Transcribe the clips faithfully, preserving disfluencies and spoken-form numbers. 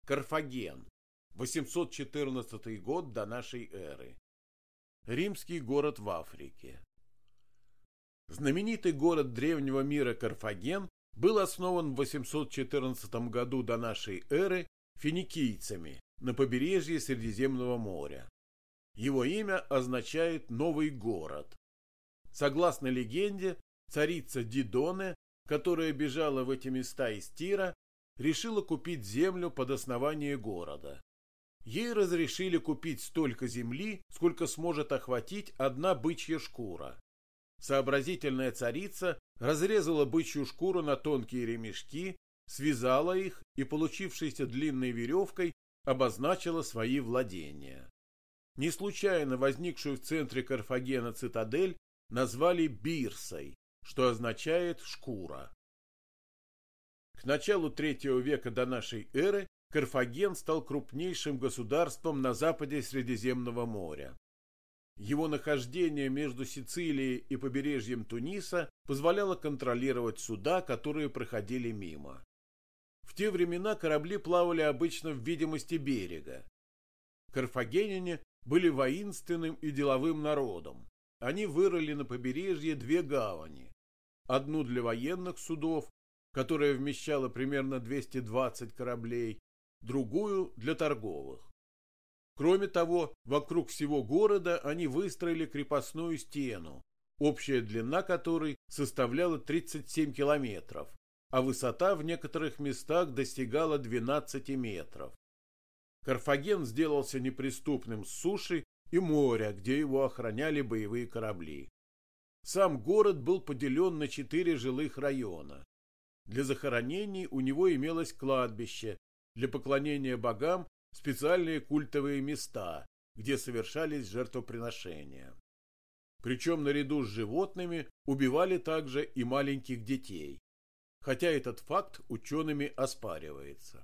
Карфаген, восемьсот четырнадцатый год до нашей эры. Римский город в Африке. Знаменитый город древнего мира Карфаген был основан в восемьсот четырнадцатом году до нашей эры финикийцами на побережье Средиземного моря. Его имя означает «новый город». Согласно легенде, царица Дидоне, которая бежала в эти места из Тира, решила купить землю под основание города. Ей разрешили купить столько земли, сколько сможет охватить одна бычья шкура. Сообразительная царица разрезала бычью шкуру на тонкие ремешки, связала их и, получившейся длинной веревкой, обозначила свои владения. Не случайно возникшую в центре Карфагена цитадель назвали Бирсой, что означает «шкура». К началу третьего века до нашей эры Карфаген стал крупнейшим государством на западе Средиземного моря. Его нахождение между Сицилией и побережьем Туниса позволяло контролировать суда, которые проходили мимо. В те времена корабли плавали обычно в видимости берега. Карфагеняне были воинственным и деловым народом. Они вырыли на побережье две гавани. Одну для военных судов, которая вмещала примерно двести двадцать кораблей, другую для торговых. Кроме того, вокруг всего города они выстроили крепостную стену, общая длина которой составляла тридцать семь километров, а высота в некоторых местах достигала двенадцати метров. Карфаген сделался неприступным с суши и моря, где его охраняли боевые корабли. Сам город был поделен на четыре жилых района. Для захоронений у него имелось кладбище, для поклонения богам специальные культовые места, где совершались жертвоприношения. Причем наряду с животными убивали также и маленьких детей, хотя этот факт учеными оспаривается.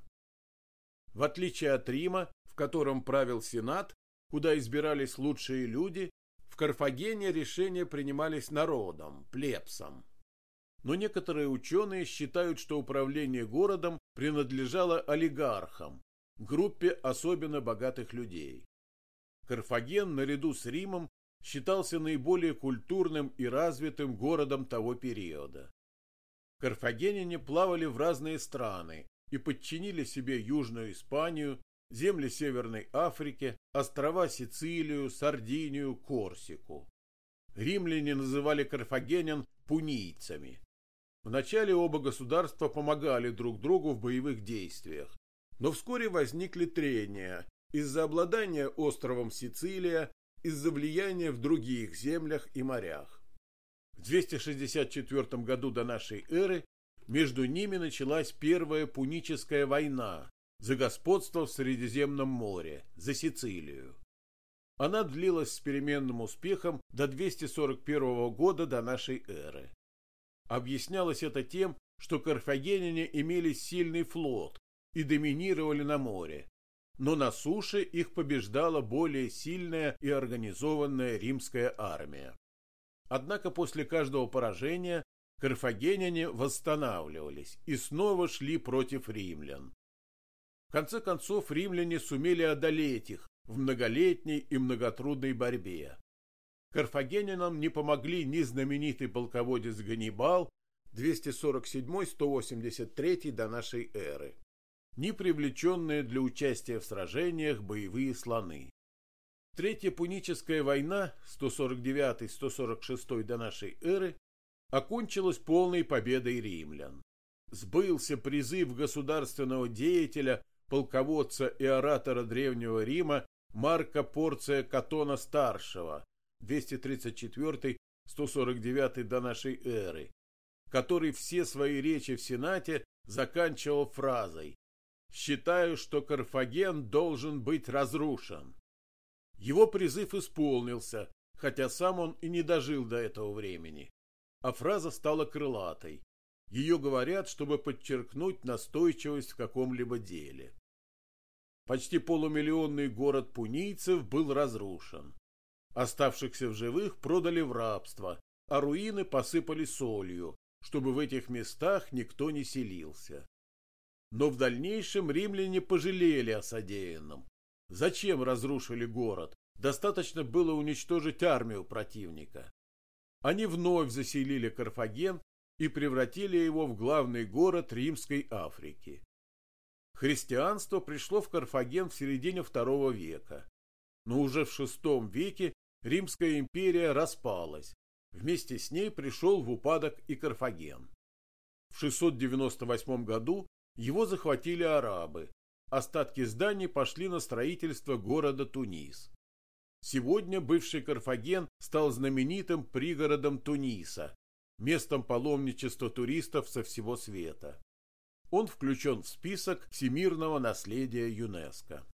В отличие от Рима, в котором правил Сенат, куда избирались лучшие люди, в Карфагене решения принимались народом, плебсом. Но некоторые ученые считают, что управление городом принадлежало олигархам, группе особенно богатых людей. Карфаген, наряду с Римом, считался наиболее культурным и развитым городом того периода. Карфагеняне плавали в разные страны и подчинили себе Южную Испанию, земли Северной Африки, острова Сицилию, Сардинию, Корсику. Римляне называли карфагенян пунийцами. Вначале оба государства помогали друг другу в боевых действиях, но вскоре возникли трения из-за обладания островом Сицилия, из-за влияния в других землях и морях. В двести шестьдесят четвёртом году до нашей эры между ними началась Первая Пуническая война за господство в Средиземном море, за Сицилию. Она длилась с переменным успехом до двухсот сорок первого года до нашей эры. Объяснялось это тем, что карфагеняне имели сильный флот и доминировали на море, но на суше их побеждала более сильная и организованная римская армия. Однако после каждого поражения карфагеняне восстанавливались и снова шли против римлян. В конце концов, римляне сумели одолеть их в многолетней и многотрудной борьбе. Карфагенянам не помогли ни знаменитый полководец Ганнибал двести сорок седьмой — сто восемьдесят третий до нашей эры, ни привлеченные для участия в сражениях боевые слоны. Третья Пуническая война сто сорок девятый — сто сорок шестой до нашей эры окончилась полной победой римлян. Сбылся призыв государственного деятеля, полководца и оратора Древнего Рима Марка Порция Катона-старшего двести тридцать четвёртый — сто сорок девятый до нашей эры, который все свои речи в Сенате заканчивал фразой: «Считаю, что Карфаген должен быть разрушен». Его призыв исполнился, хотя сам он и не дожил до этого времени, а фраза стала крылатой. Ее говорят, чтобы подчеркнуть настойчивость в каком-либо деле. Почти полумиллионный город пунийцев был разрушен. Оставшихся в живых продали в рабство, а руины посыпали солью, чтобы в этих местах никто не селился. Но в дальнейшем римляне пожалели о содеянном. Зачем разрушили город? Достаточно было уничтожить армию противника. Они вновь заселили Карфаген и превратили его в главный город Римской Африки. Христианство пришло в Карфаген в середине второго века, но уже в шестом веке Римская империя распалась. Вместе с ней пришел в упадок и Карфаген. В шестьсот девяносто восьмом году его захватили арабы. Остатки зданий пошли на строительство города Тунис. Сегодня бывший Карфаген стал знаменитым пригородом Туниса, местом паломничества туристов со всего света. Он включен в список всемирного наследия ЮНЕСКО.